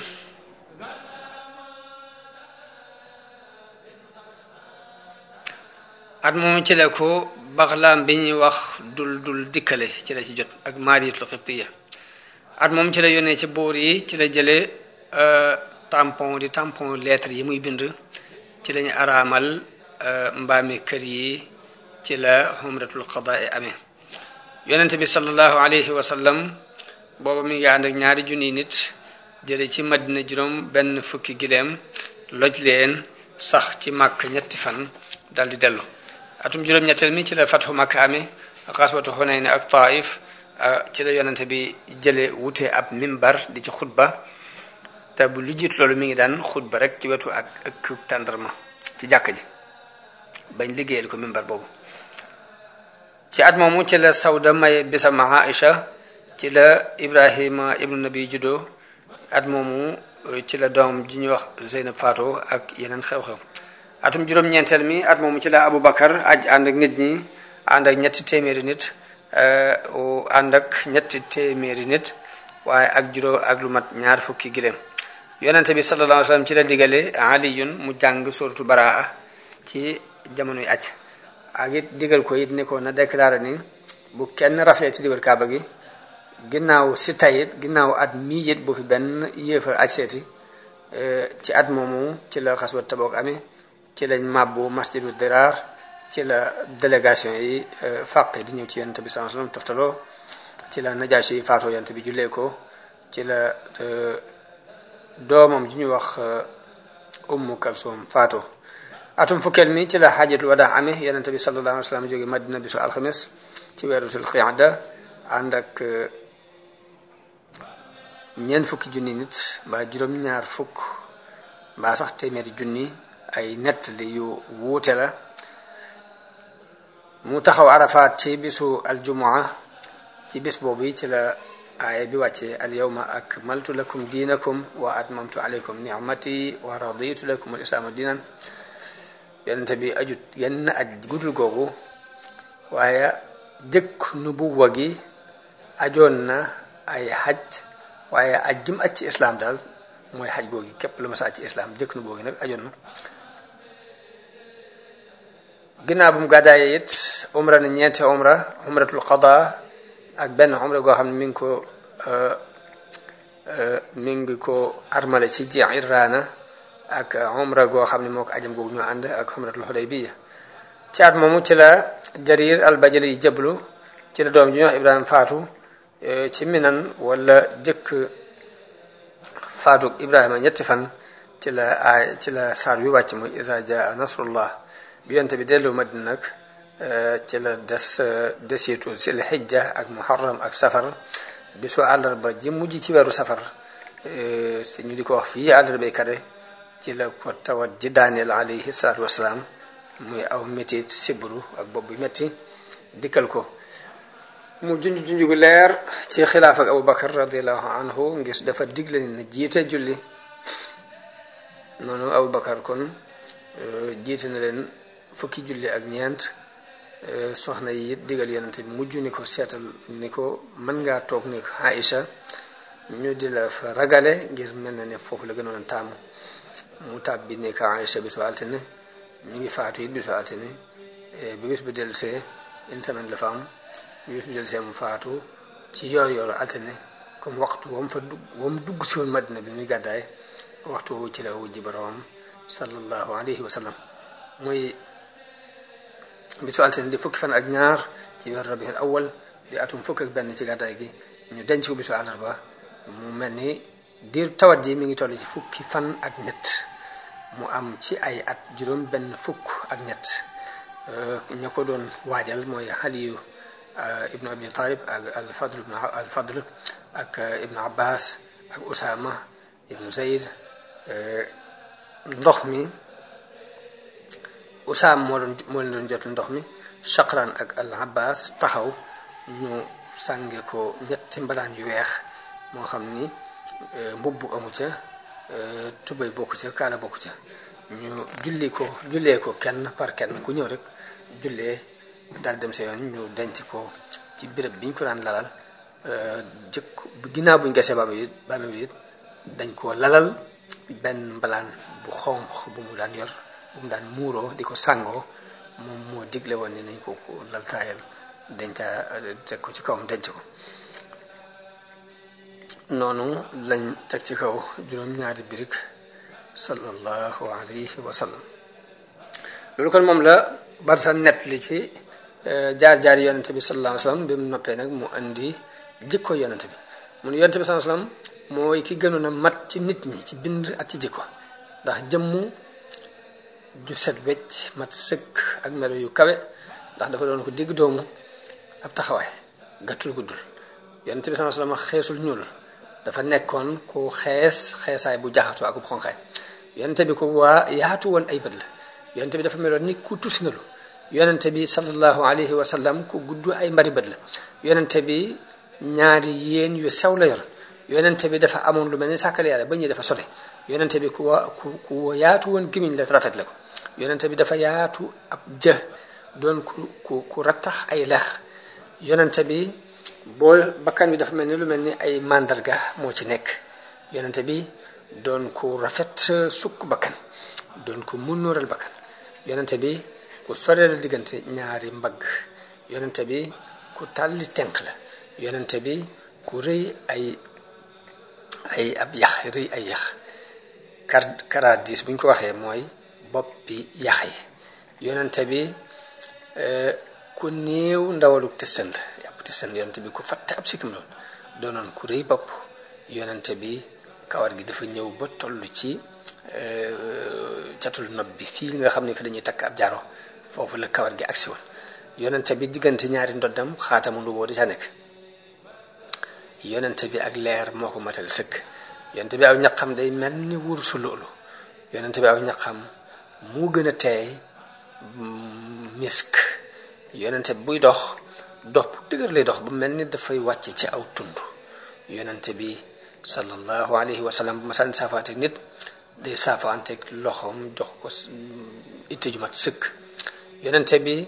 at moom ci la ko Baxlaam bi ñuy wax dul dul dikkale ci la ci jot ak Maariyatul Xibtiya at moom ci la yónnee ci buur yi ci la jëlee tampon di tampon lettre yi muy bind ci lañu araamal mbaami kër yi ci la umratul qadaa amee yonente bi sallallahu alayhi wa sallam booba mi ngi ànd ak ñaari junni nit jële ci Madina juróom benn fukki gileem loj leen sax ci Makka ñetti fan dal di dellu atum juróom-ñetteel mi ci la fatxu Makka amee xaswatu Xunayn ak Taif ci la yonente bi jële wute ab mimbar di ci xutba te bu lu jiit loolu mi ngi daan xutba rek ci wetu ak ak tàndarma ci jàkk ji bañ liggéeyal ko mimbar boobu. ci at moomu ci la Sawda may bisam Aïcha, ci la Ibrahima ibnu Nabi juddoo, at moomu ci la doom ji ñuy wax Zeynab faatoo ak yeneen xew-xew. atum juróom-ñeenteel mi at moomu ci la Aboubacar aj ànd ak nit ñi ànd ak ñetti téeméeri nit ànd ak ñetti téeméeri nit waaye ak juróom ak lu mat ñaar fukki giléem. yonente bi sallallahu alayhi wa sallam ci la digale aliyun mu jàng suratu baraa ci jamonoy aj ak it digal ko it ni ko na déclaré ni bu kenn raflee ci diwal kaaba gi ginnaaw si tayit ginnaaw at mii it bu fi benn yéefar aj seeti. ci at moomu ci la xaswat Tabuk amee, ci lañ màbbu masjidu Dirar, ci la délégation yi fàq di ñëw ci yonent bi sallallahu alayhi wasallam toftaloo, ci la Najaasi yi faatoo yonent bi jullee ko, ci la doomam ju ñu wax Ummu Kalsum faatoo. atum fukkeel mi ci la xaajatul wadaa amee, yonent bi sallallahu alayhi wasallam jóge Madina bisu alxames ci weeru sul qiada ànd ak ñeent fukki junni nit mbaa juróom-ñaar fukk mbaa sax téeméeri junni, ay nettali yu wuute la. mu taxaw Arafaat ci bisu aljumaa, ci bis boobu ci la aaya bi wàcce al yawma akmaltu lakum diinakum wa atmamtu alaykum ni'mati wa raditu lakum al islaama diinan. yonente bi ajut yenn aj gudul googu, waaye jëkk nubuwa gi ajoon na ay xaj, waaye aj gim aj ci islam daal mooy xaj googi képp la ma sa aj ci islam. jëkk nubuwa gi nag ajoon na. ginnaaw bu mu gàddaayee it umra na ñeenti umra, umratul qada ak benn umra goo xam ne mi ngi ko mi ngi ko armale ci Ji'irraana, ak umra goo xam ne moo ko ajam googu ñoo ànd ak umratul Hudaybiya. ci at moomu ci la Jarir al-Bajali yi jëblu, ci la doom ji ñuy wax Ibrahima faatu ci Minan, wala jëkk faatu Ibrahima ñetti fan ci la ay ci la saar wi wàcc muy iza jaa nasrullah. bi yonent bi dellu Madina nag ci la des desitu sil xijja ak muharram ak safar, bisu àllarba ji mujj ci weeru safar te ñu di ko wax fii àllarbay kare, ci la ko tawat ji daaneel alayhi salaatu wasalaam, muy aw métit sibru ak bopp bi métti dikkal ko. mu junj junj gu leer ci xilaaf ak Aboubacar radiallahu anhu, ngir dafa digle ni na jiite julli. noonu Aboubacar kon jiite na leen fukki julli ak ñeent. soxna yi it digal yonente bi mujj ni ko seetal ni ko mën ngaa toog ni Aïcha ñu di la fa ragale, ngir mel na ne foofu la gënoon a taamu. mu tàbbi ni ko Aïcha bisu altine, ñu ngi faatu it bisu altine. bi bis bi dellu see une semaine la fa am, bi bis bi dellu see mu faatu ci yoor yooru altine, comme waxtu wam fa dugg wam dugg si woon Madina bi muy gàddaay, waxtu woowu ci la wujji boroom sallallahu alayhi wa sallam. muy bisu altine di fukki fan ak ñaar ci weer rabiul awal di atum fukk ak benn ci gàddaay gi, ñu denc ko bisu àllarba. mu mel ni diir tawat ji mi ngi toll ci fukki fan ak ñett, mu am ci ay at juróom benn fukk ak ñett. ña ko doon waajal mooy Aliyu ibnu Abi Talib ak al Fadl ibnu al Fadl ak ibnu Abbas ak Usama ibnu Zayd. ndox mi Usaam moo doon moo leen doon jot ndox mi. Shaqran ak al Abbas taxaw, ñu sànge ko ñetti mbalaan yu weex, moo xam ni mbubb amu ca, tubay bokku ca, kaala bokku ca. ñu julli ko jullee ko kenn par kenn, ku ñëw rek jullee daal dem sa yoon. ñu denc ko ci béréb bi ñu ko daan lalal. jëkk ginnaaw buñ gasee baam yi baam yi dañ koo lalal benn mbalaan bu xonq bu mu daan yor, bu mu daan muuroo di ko sàngoo. moom moo digle woon ni nañ ko ko laltaayal denca teg ko ci kawam denc ko. noonu lañ teg ci kaw juróom-ñaari birig sallallahu alayhi wa sallam. loolu kon moom la Barsa net li ci jaar-jaar yonente bi sallallahu alayhi wa sallam. bi mu noppee nag mu andi jikko yonente bi. mu ne yonente bi sallallahu alayhi wa sallam mooy ki gënoon a mat ci nit ñi ci bind ak ci jikko, ndax jëmmu ju set wecc mat sëkk ak melo yu kawe, ndax dafa doon ko digg doomu ab taxawaay, gàttul guddul. yonente bi sallallahu alayhi wa sallam xeesul ñuul, dafa nekkoon ku xees xeesaay bu jaxatoo ak bu xonqaay. yonente bi ko waa yaatu woon ay bët la, yonente bi dafa meloon ni ku tusngalu yonente bi sallallahu alayhi wa sallam ku gudd ay mbari bët la yonente bi ñaari yéen yu sew la yor yonente bi dafa amoon lu mel ni sàkkal yàlla ba ñuy dafa sole yonente bi ku wa ku ku yaatu woon gémmiñ la rafet la ko yonente bi dafa yaatu ab jë doon ku ku ku rattax ay lex yonente bi boo bakkan bi dafa mel ni lu mel ni ay mandarga moo ci nekk yonente bi doon ku rafet sukk bakkan doon ku munnóoral bakkan yonente bi ku soree la diggante ñaari mbagg yonente bi ku tàlli tenq la yonente bi ku rëy ay ay ab yax rëy ay yax kar karadis bu ñu ko waxee mooy boppi yax yi yonente bi ku néew ndawalu testan la yàpp testan yonente bi ku fatt ab sikkim loon doonoon ku rëy bopp yonente bi kawar gi dafa ñëw ba toll ci catul nopp bi fii nga xam ne fi dañuy takk ab jaaro foofu la kawar gi agsi woon yonente bi diggante ñaari ndoddam xaatamu lu boo di ca nekk yonente bi ak leer moo ko matal sëkk yonente bi aw ñaqam day mel ni wursu loolu yonente bi aw ñaqam mu gën a teey misk yonente bi buy dox dox bu dëgër lay dox bu mel ni dafay wàcce ci aw tund yonente bi sallallahu alayhi wa sallam bu ma sànni saafaanteeg nit day saafaanteeg loxoom jox ko itte ju mat sëkk yonente bi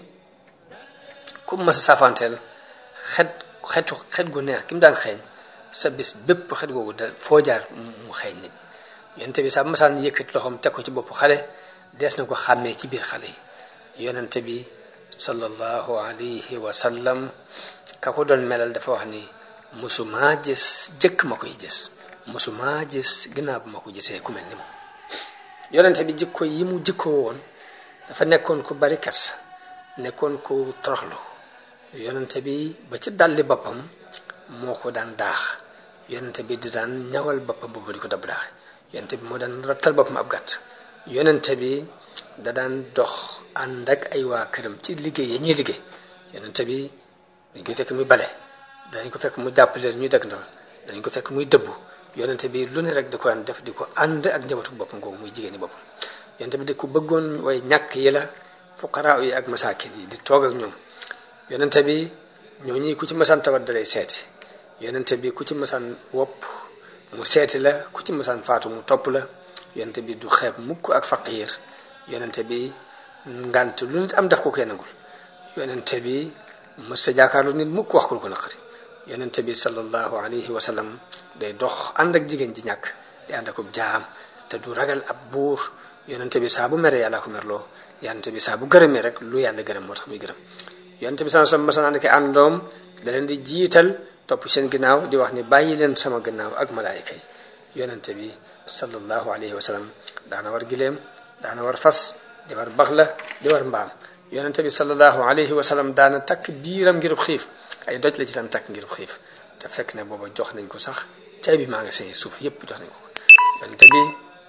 ku ma sa saafaanteel xet xetu xet gu neex ki mu daan xeeñ sa bis bépp xet googu da foo jaar mu xeeñ nit ñi yonente bi saa bu ma sànni yëkkati loxoom teg ko ci bopp xale dees na ko xàmmee ci biir xale yi yonente bi sallallahu alayhi wa sallam ka ko doon melal dafa wax ni musuma gis jëkk ma koy gis musuma gis ginnaaw bu ma ko gisee ku mel ni moom yonente bi jikko yi mu jikkoo woon dafa nekkoon ku bari kersa nekkoon ku toroxlu yonente bi ba ci dalli boppam moo ko daan daax yonente bi di daan ñawal boppam boobu di ko dab daax yonente bi moo daan rattal boppam ab gàtt yonente bi da daan dox ànd ak ay waa këram ci liggéey ya ñuy liggéey yonente bi dañ koy fekk muy bale dañ ko fekk mu jàppale ñuy dëgg ndawal dañ ko fekk muy dëbbu yonente bi lu ne rek di ko daan def di ko ànd ak njabootu boppam googu muy jigéeni boppam yonente bi di ko bëggoon way ñàkk yi la fuqaraa yi ak masaakin yi di toog ak ñoom yonente bi ñooñu ku ci masaan tawat dalay seeti yonente bi ku ci masaan wopp mu seeti la ku ci masaan faatu mu topp la yonente bi du xeeb mukk ak faqiir yonente bi ngant lu nit am daf ko koy nangul yonente bi mës sa jaakaarlu nit mukk wax ko lu ko naqari yonente bi sallallahu alayhi wa sallam day dox ànd ak jigéen ji ñàkk di ànd ak jaam te du ragal ab buur yonente bi saa bu mere yàlla ko merloo yonente bi saa bu gërëmee rek lu yàlla gërëm moo tax muy gërëm yonente bi sallallahu alayhi wa sallam mas na ànd ak àndoom da leen di jiital topp seen ginnaaw di wax ni bàyyi leen sama ginnaaw ak malaayika yi yonente bi sallallahu alayhi wa sallam daana war gileem daana war fas di war baxla di war mbaam yonente bi sallallahu alayhi wa sallam daana takk biiram ngirub xiif ay doj la ci daan takk ngirub xiif te fekk ne booba jox nañ ko sax cay bi maa nga seen suuf yépp jox nañ ko yonente bi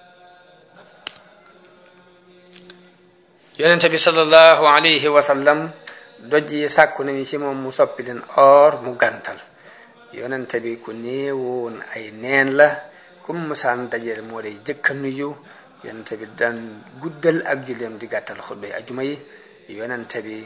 yonente bi sallallahu alayhi wa sallam doj yi sàkku nañu ci moom mu soppi leen or mu gàntal yonente bi ku néewoon ay neen la comme masaan dajeel moo day jëkka nuyu yonente bi daan guddal ak julleem di gàttal xutbay ajuma yi yonente bi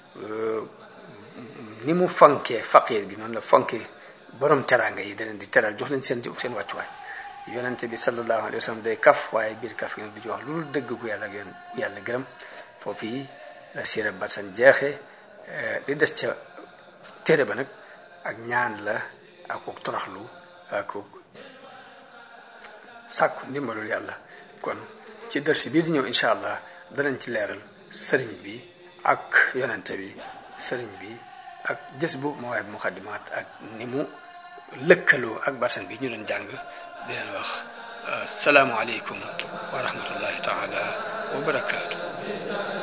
ni mu fonkee faqiir gi noonu la fonkee borom teraanga yi da leen di teral jox leen seen di seen wàccuwaay yonente bi sallallahu alayhi wa sallam day kaf waaye biir kaf gi du ci wax lu dëgg gu yàlla yoon yàlla gërëm foofu yi la siira barsan jeexe li des ca téere ba nag ak ñaan la ak ko toroxlu ak ko sàkku ndimbalul yàlla kon ci dërsi bii di ñëw incha allah danañ ci leeral sëriñ bi ak yonente bi sëriñ bi ak jës bu mawaahib muqaddimaat ak ni mu lëkkaloo ak barsan bi ñu doon jàng di leen wax salaamu aleykum wa rahmatullahi taala wa barakaatu